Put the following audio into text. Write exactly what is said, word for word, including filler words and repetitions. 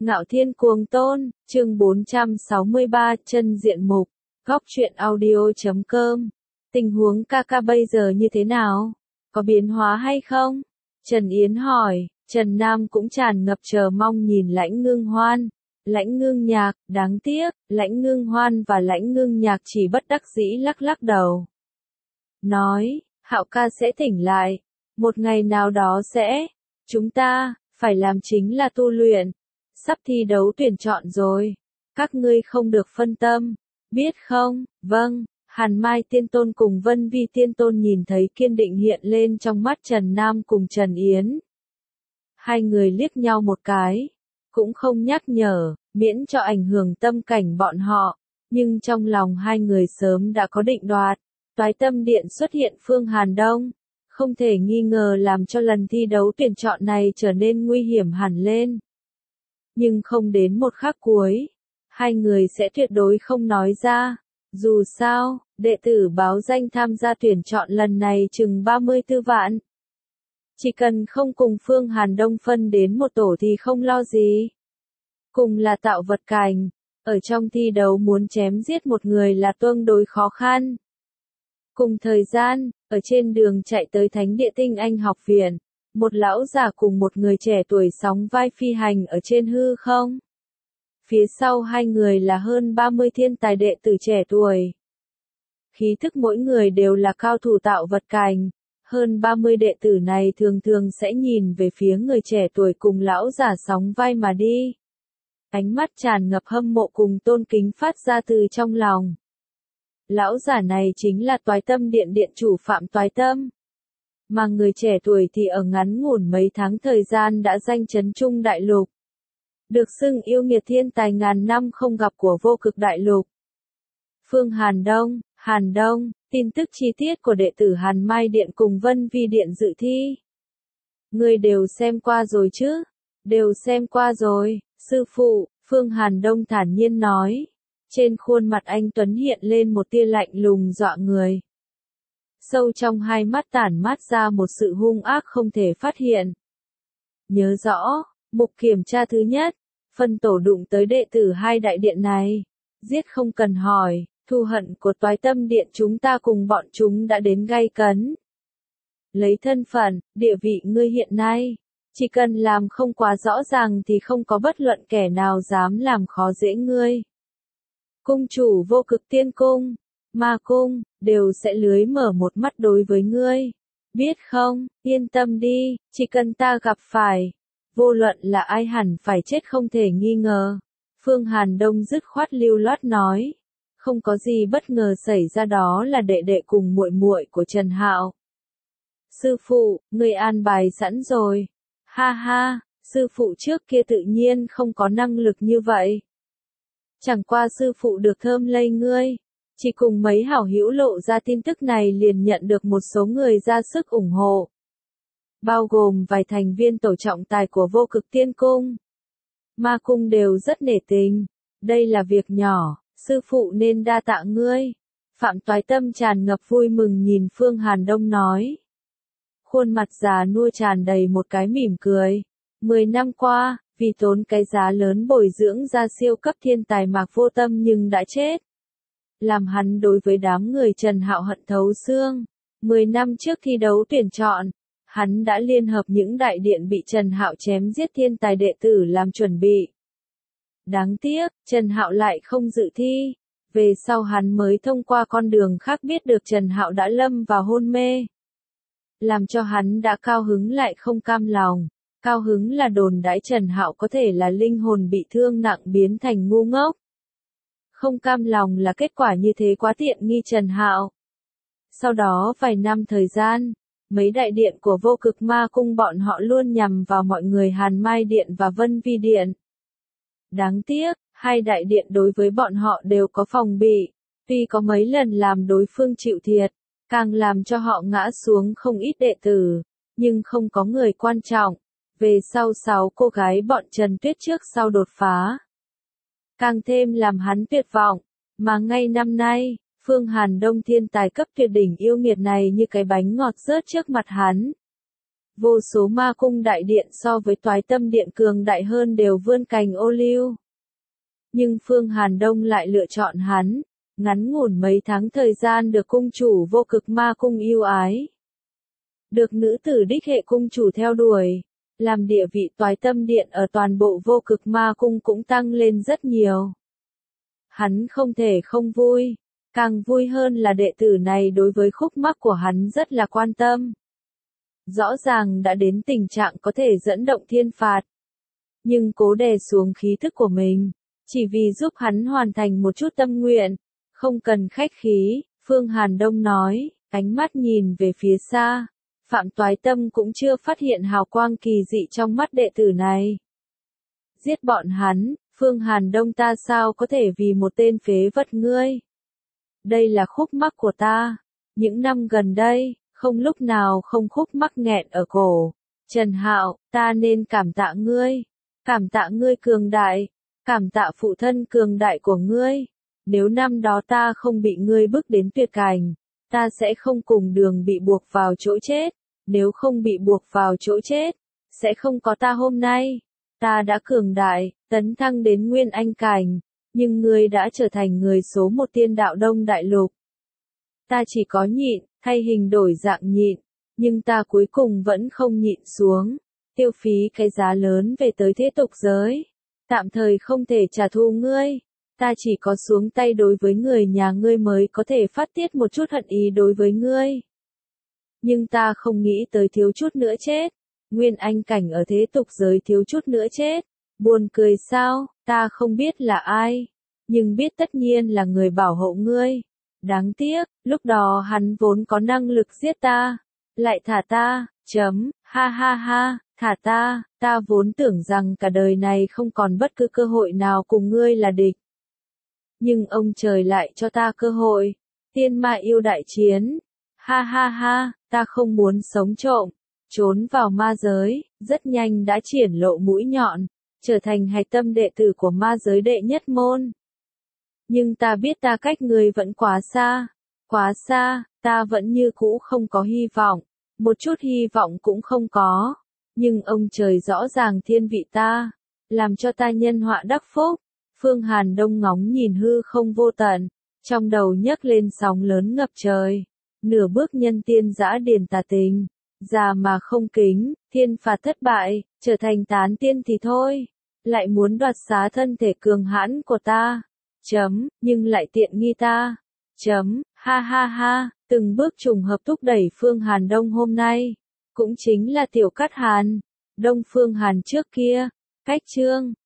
Ngạo Thiên Cuồng Tôn, chương bốn trăm sáu mươi ba, chân diện mục, góc truyện audio.com. Tình huống ca ca bây giờ như thế nào? Có biến hóa hay không? Trần Yến hỏi, Trần Nam cũng tràn ngập chờ mong nhìn Lãnh Ngưng Hoan. Lãnh Ngưng Nhạc, đáng tiếc, Lãnh Ngưng Hoan và Lãnh Ngưng Nhạc chỉ bất đắc dĩ lắc lắc đầu. Nói, Hạo ca sẽ tỉnh lại. Một ngày nào đó sẽ. Chúng ta, phải làm chính là tu luyện. Sắp thi đấu tuyển chọn rồi. Các ngươi không được phân tâm. Biết không? Vâng. Hàn Mai Tiên Tôn cùng Vân Vi Tiên Tôn nhìn thấy kiên định hiện lên trong mắt Trần Nam cùng Trần Yến. Hai người liếc nhau một cái. Cũng không nhắc nhở, miễn cho ảnh hưởng tâm cảnh bọn họ. Nhưng trong lòng hai người sớm đã có định đoạt. Toái Tâm Điện xuất hiện Phương Hàn Đông. Không thể nghi ngờ làm cho lần thi đấu tuyển chọn này trở nên nguy hiểm hẳn lên. Nhưng không đến một khắc cuối, hai người sẽ tuyệt đối không nói ra. Dù sao, đệ tử báo danh tham gia tuyển chọn lần này chừng ba mươi tư vạn. Chỉ cần không cùng Phương Hàn Đông phân đến một tổ thì không lo gì. Cùng là tạo vật cảnh, ở trong thi đấu muốn chém giết một người là tương đối khó khăn. Cùng thời gian, ở trên đường chạy tới Thánh Địa Tinh Anh học viện, một lão già cùng một người trẻ tuổi sóng vai phi hành ở trên hư không. Phía sau hai người là hơn ba mươi thiên tài đệ tử trẻ tuổi. Khí thức mỗi người đều là cao thủ tạo vật cảnh. Hơn ba mươi đệ tử này thường thường sẽ nhìn về phía người trẻ tuổi cùng lão già sóng vai mà đi. Ánh mắt tràn ngập hâm mộ cùng tôn kính phát ra từ trong lòng. Lão giả này chính là Toái Tâm Điện điện chủ Phạm Toái Tâm. Mà người trẻ tuổi thì ở ngắn ngủn mấy tháng thời gian đã danh chấn trung đại lục. Được xưng yêu nghiệt thiên tài ngàn năm không gặp của vô cực đại lục. Phương Hàn Đông, Hàn Đông, tin tức chi tiết của đệ tử Hàn Mai Điện cùng Vân Vi Điện dự thi. Người đều xem qua rồi chứ? Đều xem qua rồi, sư phụ, Phương Hàn Đông thản nhiên nói. Trên khuôn mặt anh Tuấn hiện lên một tia lạnh lùng dọa người. Sâu trong hai mắt tản mát ra một sự hung ác không thể phát hiện. Nhớ rõ, mục kiểm tra thứ nhất, phân tổ đụng tới đệ tử hai đại điện này. Giết không cần hỏi, thù hận của Toái Tâm Điện chúng ta cùng bọn chúng đã đến gay cấn. Lấy thân phận, địa vị ngươi hiện nay, chỉ cần làm không quá rõ ràng thì không có bất luận kẻ nào dám làm khó dễ ngươi. Cung chủ Vô Cực Tiên Cung, Ma Cung, đều sẽ lưới mở một mắt đối với ngươi. Biết không, yên tâm đi, chỉ cần ta gặp phải, vô luận là ai hẳn phải chết không thể nghi ngờ. Phương Hàn Đông dứt khoát lưu loát nói. Không có gì bất ngờ xảy ra, đó là đệ đệ cùng muội muội của Trần Hạo. Sư phụ, ngươi an bài sẵn rồi. Ha ha, sư phụ trước kia tự nhiên không có năng lực như vậy. Chẳng qua sư phụ được thơm lây ngươi. Chỉ cùng mấy hảo hữu lộ ra tin tức này liền nhận được một số người ra sức ủng hộ. Bao gồm vài thành viên tổ trọng tài của Vô Cực Tiên Cung. Ma Cung đều rất nể tình. Đây là việc nhỏ, sư phụ nên đa tạ ngươi. Phạm Toái Tâm tràn ngập vui mừng nhìn Phương Hàn Đông nói. Khuôn mặt già nua tràn đầy một cái mỉm cười. Mười năm qua, vì tốn cái giá lớn bồi dưỡng ra siêu cấp thiên tài Mạc Vô Tâm nhưng đã chết. Làm hắn đối với đám người Trần Hạo hận thấu xương. Mười năm trước thi đấu tuyển chọn, hắn đã liên hợp những đại điện bị Trần Hạo chém giết thiên tài đệ tử làm chuẩn bị. Đáng tiếc, Trần Hạo lại không dự thi. Về sau hắn mới thông qua con đường khác biết được Trần Hạo đã lâm vào hôn mê. Làm cho hắn đã cao hứng lại không cam lòng. Cao hứng là đồn đãi Trần Hạo có thể là linh hồn bị thương nặng biến thành ngu ngốc. Không cam lòng là kết quả như thế quá tiện nghi Trần Hạo. Sau đó vài năm thời gian, mấy đại điện của Vô Cực Ma Cung bọn họ luôn nhằm vào mọi người Hàn Mai Điện và Vân Vi Điện. Đáng tiếc, hai đại điện đối với bọn họ đều có phòng bị, tuy có mấy lần làm đối phương chịu thiệt, càng làm cho họ ngã xuống không ít đệ tử, nhưng không có người quan trọng. Về sau sáu cô gái bọn Trần Tuyết trước sau đột phá. Càng thêm làm hắn tuyệt vọng, mà ngay năm nay, Phương Hàn Đông thiên tài cấp tuyệt đỉnh yêu nghiệt này như cái bánh ngọt rớt trước mặt hắn. Vô số ma cung đại điện so với Toái Tâm Điện cường đại hơn đều vươn cành ô liu. Nhưng Phương Hàn Đông lại lựa chọn hắn, ngắn ngủn mấy tháng thời gian được cung chủ Vô Cực Ma Cung yêu ái. Được nữ tử đích hệ cung chủ theo đuổi, làm địa vị Toái Tâm Điện ở toàn bộ Vô Cực Ma Cung cũng tăng lên rất nhiều. Hắn không thể không vui, càng vui hơn là đệ tử này đối với khúc mắc của hắn rất là quan tâm. Rõ ràng đã đến tình trạng có thể dẫn động thiên phạt, nhưng cố đè xuống khí thức của mình, chỉ vì giúp hắn hoàn thành một chút tâm nguyện, không cần khách khí, Phương Hàn Đông nói, ánh mắt nhìn về phía xa, Phạm Toái Tâm cũng chưa phát hiện hào quang kỳ dị trong mắt đệ tử này. Giết bọn hắn, Phương Hàn Đông ta sao có thể vì một tên phế vật ngươi? Đây là khúc mắc của ta, những năm gần đây, không lúc nào không khúc mắc nghẹn ở cổ. Trần Hạo, ta nên cảm tạ ngươi, cảm tạ ngươi cường đại, cảm tạ phụ thân cường đại của ngươi. Nếu năm đó ta không bị ngươi bức đến tuyệt cảnh, ta sẽ không cùng đường bị buộc vào chỗ chết. Nếu không bị buộc vào chỗ chết, sẽ không có ta hôm nay. Ta đã cường đại, tấn thăng đến nguyên anh cảnh, nhưng ngươi đã trở thành người số một tiên đạo Đông Đại Lục. Ta chỉ có nhịn, thay hình đổi dạng nhịn, nhưng ta cuối cùng vẫn không nhịn xuống, tiêu phí cái giá lớn về tới thế tục giới. Tạm thời không thể trả thù ngươi, ta chỉ có xuống tay đối với người nhà ngươi mới có thể phát tiết một chút hận ý đối với ngươi. Nhưng ta không nghĩ tới thiếu chút nữa chết, nguyên anh cảnh ở thế tục giới thiếu chút nữa chết, buồn cười sao, ta không biết là ai, nhưng biết tất nhiên là người bảo hộ ngươi. Đáng tiếc, lúc đó hắn vốn có năng lực giết ta, lại thả ta, chấm, ha ha ha, thả ta, ta vốn tưởng rằng cả đời này không còn bất cứ cơ hội nào cùng ngươi là địch. Nhưng ông trời lại cho ta cơ hội, tiên ma yêu đại chiến, ha ha ha, ta không muốn sống trộm, trốn vào ma giới, rất nhanh đã triển lộ mũi nhọn, trở thành hạch tâm đệ tử của ma giới đệ nhất môn. Nhưng ta biết ta cách ngươi vẫn quá xa, quá xa, ta vẫn như cũ không có hy vọng, một chút hy vọng cũng không có. Nhưng ông trời rõ ràng thiên vị ta, làm cho ta nhân họa đắc phúc. Phương Hàn Đông ngóng nhìn hư không vô tận, trong đầu nhấc lên sóng lớn ngập trời. Nửa bước nhân tiên dã điền tà tình, già mà không kính, thiên phạt thất bại, trở thành tán tiên thì thôi, lại muốn đoạt xá thân thể cường hãn của ta. Chấm, nhưng lại tiện nghi ta. Chấm, ha ha ha, từng bước trùng hợp thúc đẩy Phương Hàn Đông hôm nay, cũng chính là Tiểu Cát Hàn, Đông Phương Hàn trước kia. Cách chương